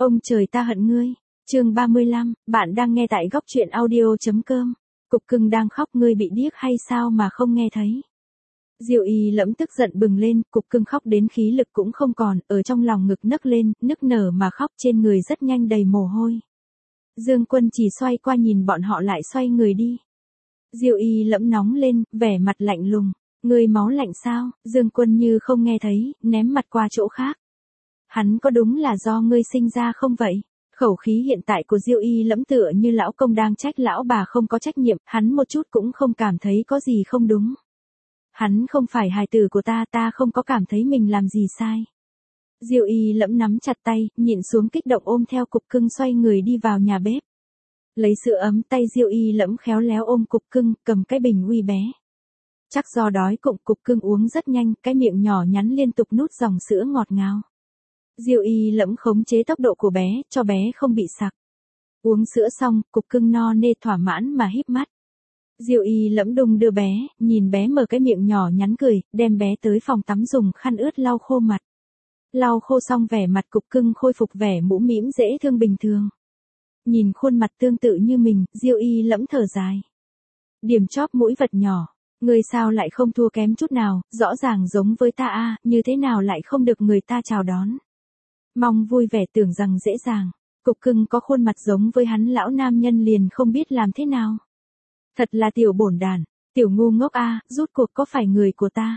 Ông trời ta hận ngươi. Chương 35, bạn đang nghe tại góc truyện audio.com. Cục cưng đang khóc, ngươi bị điếc hay sao mà không nghe thấy? Diệu Y Lẫm tức giận bừng lên, cục cưng khóc đến khí lực cũng không còn, ở trong lòng ngực nấc lên, nức nở mà khóc, trên người rất nhanh đầy mồ hôi. Dương Quân chỉ xoay qua nhìn bọn họ lại xoay người đi. Diệu Y Lẫm nóng lên, vẻ mặt lạnh lùng. Ngươi máu lạnh sao? Dương Quân như không nghe thấy, ném mặt qua chỗ khác. Hắn có đúng là do ngươi sinh ra không vậy? Khẩu khí hiện tại của Diệu Y Lẫm tựa như lão công đang trách lão bà không có trách nhiệm, hắn một chút cũng không cảm thấy có gì không đúng. Hắn không phải hài tử của ta, ta không có cảm thấy mình làm gì sai. Diệu Y Lẫm nắm chặt tay, nhịn xuống kích động ôm theo cục cưng xoay người đi vào nhà bếp. Lấy sữa ấm, tay Diệu Y Lẫm khéo léo ôm cục cưng, cầm cái bình uy bé. Chắc do đói cục cưng uống rất nhanh, cái miệng nhỏ nhắn liên tục nuốt dòng sữa ngọt ngào. Diệu Y Lẫm khống chế tốc độ của bé, cho bé không bị sặc. Uống sữa xong, cục cưng no nê thỏa mãn mà híp mắt. Diệu Y Lẫm đung đưa bé, nhìn bé mở cái miệng nhỏ nhắn cười, đem bé tới phòng tắm dùng khăn ướt lau khô mặt. Lau khô xong vẻ mặt cục cưng khôi phục vẻ mũm mĩm dễ thương bình thường. Nhìn khuôn mặt tương tự như mình, Diệu Y Lẫm thở dài. Điểm chóp mũi vật nhỏ, ngươi sao lại không thua kém chút nào, rõ ràng giống với ta a, như thế nào lại không được người ta chào đón. Mong vui vẻ tưởng rằng dễ dàng, cục cưng có khuôn mặt giống với hắn lão nam nhân liền không biết làm thế nào. Thật là tiểu bổn đàn, tiểu ngu ngốc a, rút cuộc có phải người của ta.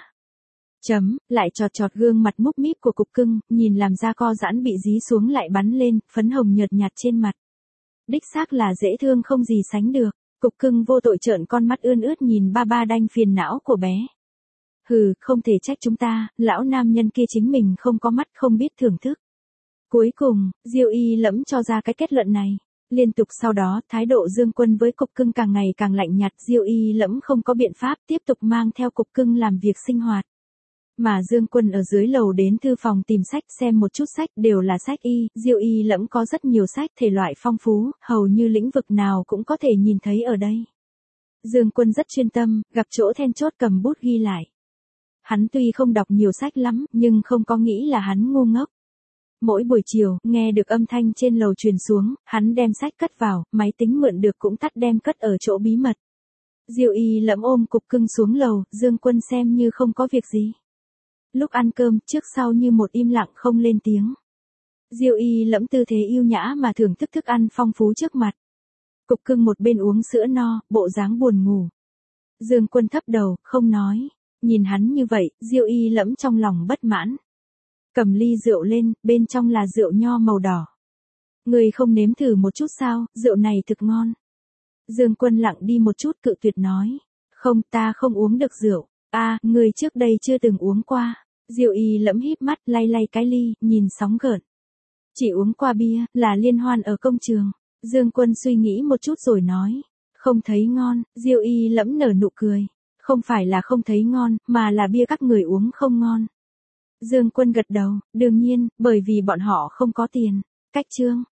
Lại chọt gương mặt múc míp của cục cưng, nhìn làm da co giãn bị dí xuống lại bắn lên, phấn hồng nhợt nhạt trên mặt. Đích xác là dễ thương không gì sánh được, cục cưng vô tội trợn con mắt ươn ướt nhìn ba đanh phiền não của bé. Hừ, không thể trách chúng ta, lão nam nhân kia chính mình không có mắt không biết thưởng thức. Cuối cùng, Diệu Y Lẫm cho ra cái kết luận này. Liên tục sau đó, thái độ Dương Quân với cục cưng càng ngày càng lạnh nhạt, Diệu Y Lẫm không có biện pháp tiếp tục mang theo cục cưng làm việc sinh hoạt. Mà Dương Quân ở dưới lầu đến thư phòng tìm sách xem một chút sách đều là sách y, Diệu Y Lẫm có rất nhiều sách thể loại phong phú, hầu như lĩnh vực nào cũng có thể nhìn thấy ở đây. Dương Quân rất chuyên tâm, gặp chỗ then chốt cầm bút ghi lại. Hắn tuy không đọc nhiều sách lắm, nhưng không có nghĩ là hắn ngu ngốc. Mỗi buổi chiều, nghe được âm thanh trên lầu truyền xuống, hắn đem sách cất vào, máy tính mượn được cũng tắt đem cất ở chỗ bí mật. Diệu Y Lẫm ôm cục cưng xuống lầu, Dương Quân xem như không có việc gì. Lúc ăn cơm, trước sau như một im lặng không lên tiếng. Diệu Y Lẫm tư thế yêu nhã mà thưởng thức thức ăn phong phú trước mặt. Cục cưng một bên uống sữa no, bộ dáng buồn ngủ. Dương Quân thấp đầu, không nói. Nhìn hắn như vậy, Diệu Y Lẫm trong lòng bất mãn. Cầm ly rượu lên, bên trong là rượu nho màu đỏ. Người không nếm thử một chút sao, rượu này thực ngon. Dương Quân lặng đi một chút cự tuyệt nói. Không, ta không uống được rượu. Người trước đây chưa từng uống qua. Diệu Y Lẫm híp mắt, lay cái ly, nhìn sóng gợn. Chỉ uống qua bia, là liên hoan ở công trường. Dương Quân suy nghĩ một chút rồi nói. Không thấy ngon, Diệu Y Lẫm nở nụ cười. Không phải là không thấy ngon, mà là bia các người uống không ngon. Dương Quân gật đầu, đương nhiên, bởi vì bọn họ không có tiền. Cách chương.